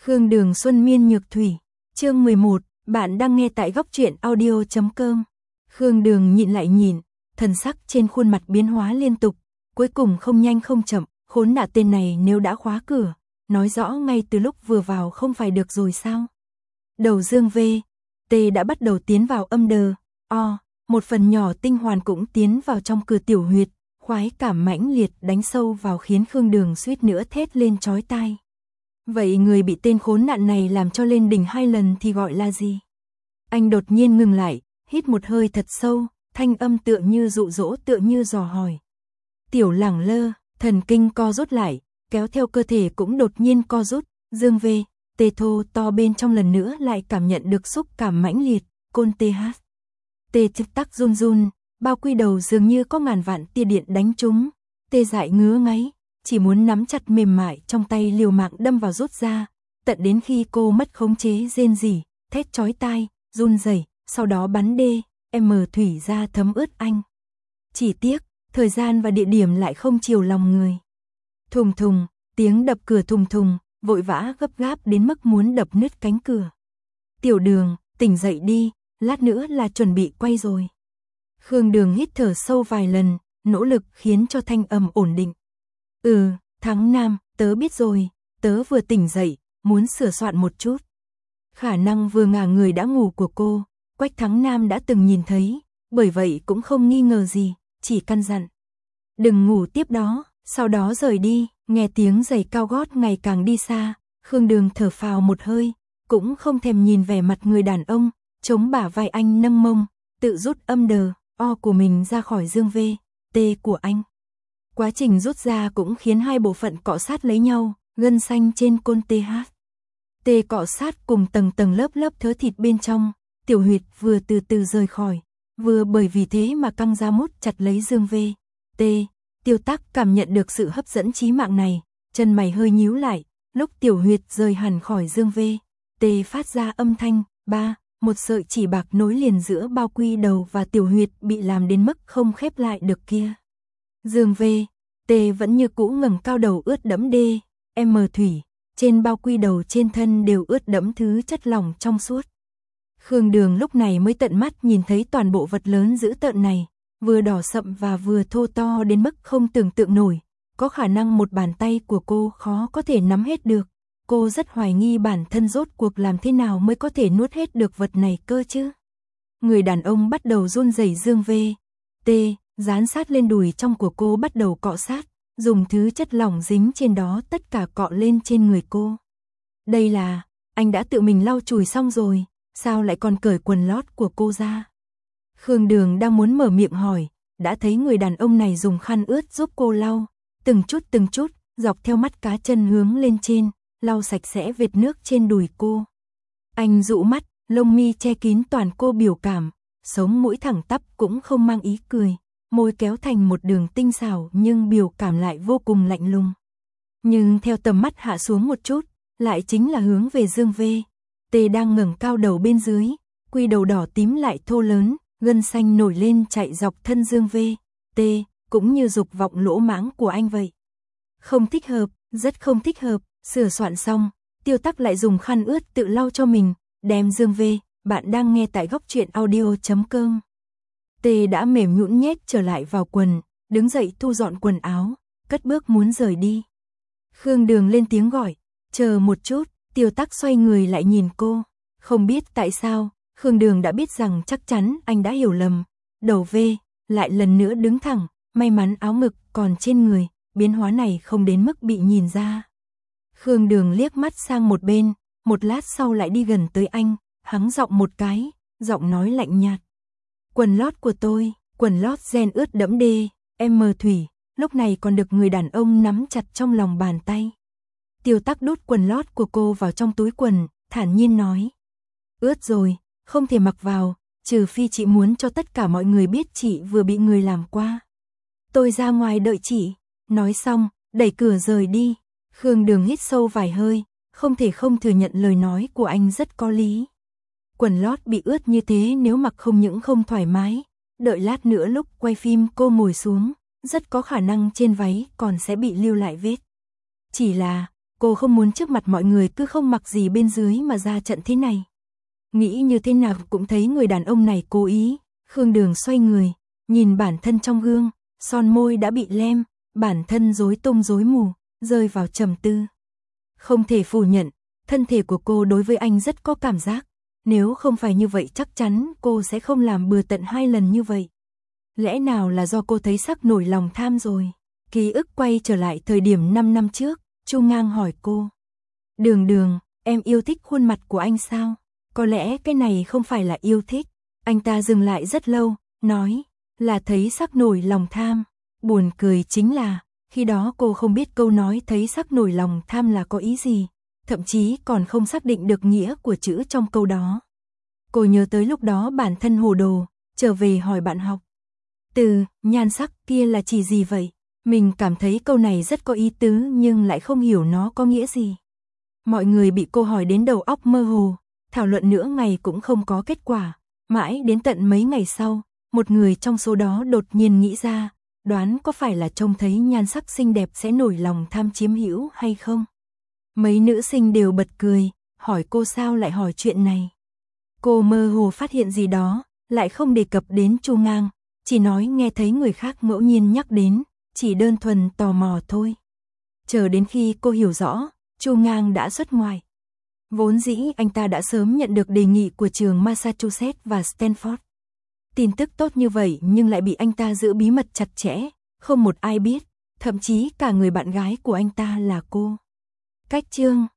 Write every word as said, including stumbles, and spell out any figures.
Khương Đường Xuân Miên Nhược Thủy, chương mười một, bạn đang nghe tại góc truyện audio chấm com. Khương Đường nhịn lại nhìn, thần sắc trên khuôn mặt biến hóa liên tục, cuối cùng không nhanh không chậm, khốn nạn tên này nếu đã khóa cửa, nói rõ ngay từ lúc vừa vào không phải được rồi sao? Đầu dương V, T đã bắt đầu tiến vào âm đờ, O, một phần nhỏ tinh hoàn cũng tiến vào trong cửa tiểu huyệt, khoái cảm mãnh liệt đánh sâu vào khiến Khương Đường suýt nữa thét lên chói tai. Vậy người bị tên khốn nạn này làm cho lên đỉnh hai lần thì gọi là gì? Anh đột nhiên ngừng lại, hít một hơi thật sâu, thanh âm tựa như dụ dỗ tựa như dò hỏi. Tiểu lẳng lơ, thần kinh co rút lại, kéo theo cơ thể cũng đột nhiên co rút, dương V, tê thô to bên trong lần nữa lại cảm nhận được xúc cảm mãnh liệt, côn tê hát. Tê chức tắc run run, bao quy đầu dường như có ngàn vạn tia điện đánh trúng, tê dại ngứa ngáy, chỉ muốn nắm chặt mềm mại trong tay liều mạng đâm vào rút ra, tận đến khi cô mất khống chế rên rỉ, thét chói tai, run rẩy, sau đó bắn đê, em thủy ra thấm ướt anh. Chỉ tiếc, thời gian và địa điểm lại không chiều lòng người. Thùng thùng, tiếng đập cửa thùng thùng, vội vã gấp gáp đến mức muốn đập nứt cánh cửa. Tiểu Đường, tỉnh dậy đi, lát nữa là chuẩn bị quay rồi. Khương Đường hít thở sâu vài lần, nỗ lực khiến cho thanh âm ổn định. Ừ, Thắng Nam, tớ biết rồi, tớ vừa tỉnh dậy, muốn sửa soạn một chút. Khả năng vừa ngả người đã ngủ của cô, Quách Thắng Nam đã từng nhìn thấy, bởi vậy cũng không nghi ngờ gì, chỉ căn dặn. Đừng ngủ tiếp đó, sau đó rời đi, nghe tiếng giày cao gót ngày càng đi xa, Khương Đường thở phào một hơi, cũng không thèm nhìn vẻ mặt người đàn ông, chống bả vai anh nâng mông, tự rút âm đờ, O của mình ra khỏi dương V, T của anh. Quá trình rút ra cũng khiến hai bộ phận cọ sát lấy nhau, gân xanh trên côn tê hát. T cọ sát cùng tầng tầng lớp lớp thớ thịt bên trong, tiểu huyệt vừa từ từ rời khỏi, vừa bởi vì thế mà căng ra mút chặt lấy dương V, T. Tiêu Tắc cảm nhận được sự hấp dẫn chí mạng này, chân mày hơi nhíu lại, lúc tiểu huyệt rời hẳn khỏi dương V, T phát ra âm thanh, ba, một sợi chỉ bạc nối liền giữa bao quy đầu và tiểu huyệt bị làm đến mức không khép lại được kia. Dương V, T vẫn như cũ ngẩng cao đầu ướt đẫm đê, M thủy, trên bao quy đầu trên thân đều ướt đẫm thứ chất lỏng trong suốt. Khương Đường lúc này mới tận mắt nhìn thấy toàn bộ vật lớn dữ tợn này, vừa đỏ sậm và vừa thô to đến mức không tưởng tượng nổi, có khả năng một bàn tay của cô khó có thể nắm hết được. Cô rất hoài nghi bản thân rốt cuộc làm thế nào mới có thể nuốt hết được vật này cơ chứ. Người đàn ông bắt đầu run rẩy dương V, T, dán sát lên đùi trong của cô bắt đầu cọ sát, dùng thứ chất lỏng dính trên đó tất cả cọ lên trên người cô. Đây là, anh đã tự mình lau chùi xong rồi, sao lại còn cởi quần lót của cô ra? Khương Đường đang muốn mở miệng hỏi, đã thấy người đàn ông này dùng khăn ướt giúp cô lau, từng chút từng chút, dọc theo mắt cá chân hướng lên trên, lau sạch sẽ vệt nước trên đùi cô. Anh dụ mắt, lông mi che kín toàn cô biểu cảm, sống mũi thẳng tắp cũng không mang ý cười, môi kéo thành một đường tinh xảo nhưng biểu cảm lại vô cùng lạnh lùng. Nhưng theo tầm mắt hạ xuống một chút, lại chính là hướng về dương V, T đang ngẩng cao đầu bên dưới, quy đầu đỏ tím lại thô lớn, gân xanh nổi lên chạy dọc thân dương V, T, cũng như dục vọng lỗ mãng của anh vậy. Không thích hợp, rất không thích hợp, sửa soạn xong, Tiêu Tắc lại dùng khăn ướt tự lau cho mình, đem dương V, bạn đang nghe tại góc truyện audio chấm com. T đã mềm nhũn nhét trở lại vào quần, đứng dậy thu dọn quần áo, cất bước muốn rời đi. Khương Đường lên tiếng gọi, chờ một chút, Tiêu Tắc xoay người lại nhìn cô, không biết tại sao, Khương Đường đã biết rằng chắc chắn anh đã hiểu lầm, đầu V, lại lần nữa đứng thẳng, may mắn áo ngực còn trên người, biến hóa này không đến mức bị nhìn ra. Khương Đường liếc mắt sang một bên, một lát sau lại đi gần tới anh, hắng giọng một cái, giọng nói lạnh nhạt. Quần lót của tôi, quần lót ren ướt đẫm đê, M thủy, lúc này còn được người đàn ông nắm chặt trong lòng bàn tay. Tiêu Tắc đút quần lót của cô vào trong túi quần, thản nhiên nói. Ướt rồi, không thể mặc vào, trừ phi chị muốn cho tất cả mọi người biết chị vừa bị người làm qua. Tôi ra ngoài đợi chị, nói xong, đẩy cửa rời đi. Khương Đường hít sâu vài hơi, không thể không thừa nhận lời nói của anh rất có lý. Quần lót bị ướt như thế nếu mặc không những không thoải mái, đợi lát nữa lúc quay phim cô ngồi xuống, rất có khả năng trên váy còn sẽ bị lưu lại vết. Chỉ là, cô không muốn trước mặt mọi người cứ không mặc gì bên dưới mà ra trận thế này. Nghĩ như thế nào cũng thấy người đàn ông này cố ý. Khương Đường xoay người, nhìn bản thân trong gương, son môi đã bị lem, bản thân rối tung rối mù, rơi vào trầm tư. Không thể phủ nhận, thân thể của cô đối với anh rất có cảm giác. Nếu không phải như vậy chắc chắn cô sẽ không làm bừa tận hai lần như vậy. Lẽ nào là do cô thấy sắc nổi lòng tham rồi? Ký ức quay trở lại thời điểm năm năm trước, Chu Ngang hỏi cô. Đường Đường, em yêu thích khuôn mặt của anh sao? Có lẽ cái này không phải là yêu thích. Anh ta dừng lại rất lâu, nói, là thấy sắc nổi lòng tham. Buồn cười chính là, khi đó cô không biết câu nói thấy sắc nổi lòng tham là có ý gì, thậm chí còn không xác định được nghĩa của chữ trong câu đó. Cô nhớ tới lúc đó bản thân hồ đồ, trở về hỏi bạn học. Từ, nhan sắc kia là chỉ gì vậy? Mình cảm thấy câu này rất có ý tứ nhưng lại không hiểu nó có nghĩa gì. Mọi người bị cô hỏi đến đầu óc mơ hồ, thảo luận nửa ngày cũng không có kết quả. Mãi đến tận mấy ngày sau, một người trong số đó đột nhiên nghĩ ra, đoán có phải là trông thấy nhan sắc xinh đẹp sẽ nổi lòng tham chiếm hữu hay không? Mấy nữ sinh đều bật cười, hỏi cô sao lại hỏi chuyện này. Cô mơ hồ phát hiện gì đó, lại không đề cập đến Chu Ngang, chỉ nói nghe thấy người khác ngẫu nhiên nhắc đến, chỉ đơn thuần tò mò thôi. Chờ đến khi cô hiểu rõ, Chu Ngang đã xuất ngoại. Vốn dĩ anh ta đã sớm nhận được đề nghị của trường Massachusetts và Stanford. Tin tức tốt như vậy nhưng lại bị anh ta giữ bí mật chặt chẽ, không một ai biết, thậm chí cả người bạn gái của anh ta là cô. Cách chương